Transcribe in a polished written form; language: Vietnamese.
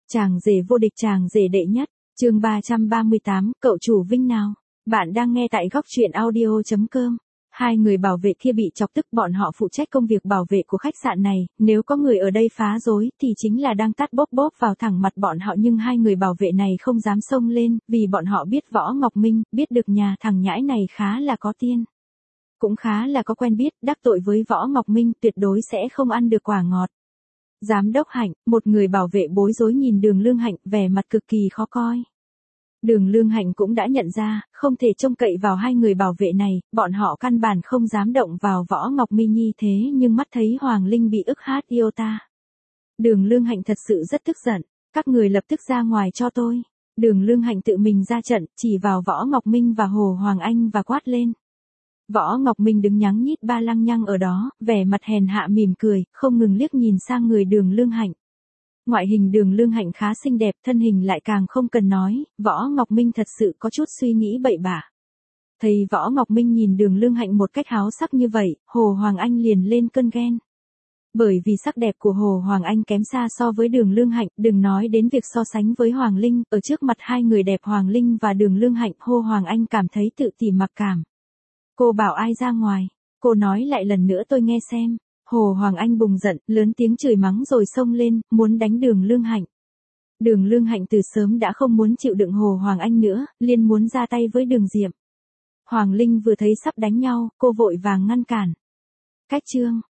Chàng rể vô địch, chàng rể đệ nhất, chương 338, cậu chủ Vinh nào. Bạn đang nghe tại góc truyện audio.com. Hai người bảo vệ kia bị chọc tức, bọn họ phụ trách công việc bảo vệ của khách sạn này, nếu có người ở đây phá rối thì chính là đang tát bóp bóp vào thẳng mặt bọn họ, nhưng hai người bảo vệ này không dám xông lên, vì bọn họ biết Võ Ngọc Minh, biết được nhà thằng nhãi này khá là có tiên. Cũng khá là có quen biết, đắc tội với Võ Ngọc Minh tuyệt đối sẽ không ăn được quả ngọt. Giám đốc Hạnh, một người bảo vệ bối rối nhìn Đường Lương Hạnh, vẻ mặt cực kỳ khó coi. Đường Lương Hạnh cũng đã nhận ra, không thể trông cậy vào hai người bảo vệ này, bọn họ căn bản không dám động vào Võ Ngọc Minh như thế, nhưng mắt thấy Hoàng Linh bị ức hát yêu ta. Đường Lương Hạnh thật sự rất tức giận, các người lập tức ra ngoài cho tôi. Đường Lương Hạnh tự mình ra trận, chỉ vào Võ Ngọc Minh và Hồ Hoàng Anh và quát lên. Võ Ngọc Minh đứng nhắng nhít ba lăng nhăng ở đó, vẻ mặt hèn hạ mỉm cười, không ngừng liếc nhìn sang người Đường Lương Hạnh. Ngoại hình Đường Lương Hạnh khá xinh đẹp, thân hình lại càng không cần nói, Võ Ngọc Minh thật sự có chút suy nghĩ bậy bạ. Thấy Võ Ngọc Minh nhìn Đường Lương Hạnh một cách háo sắc như vậy, Hồ Hoàng Anh liền lên cơn ghen. Bởi vì sắc đẹp của Hồ Hoàng Anh kém xa so với Đường Lương Hạnh, đừng nói đến việc so sánh với Hoàng Linh, ở trước mặt hai người đẹp Hoàng Linh và Đường Lương Hạnh, Hồ Hoàng Anh cảm thấy tự ti mặc cảm. Cô bảo ai ra ngoài, cô nói lại lần nữa tôi nghe xem. Hồ Hoàng Anh bùng giận, lớn tiếng chửi mắng rồi xông lên, muốn đánh Đường Lương Hạnh. Đường Lương Hạnh từ sớm đã không muốn chịu đựng Hồ Hoàng Anh nữa, liền muốn ra tay với Đường Diệm. Hoàng Linh vừa thấy sắp đánh nhau, cô vội vàng ngăn cản. Cách chương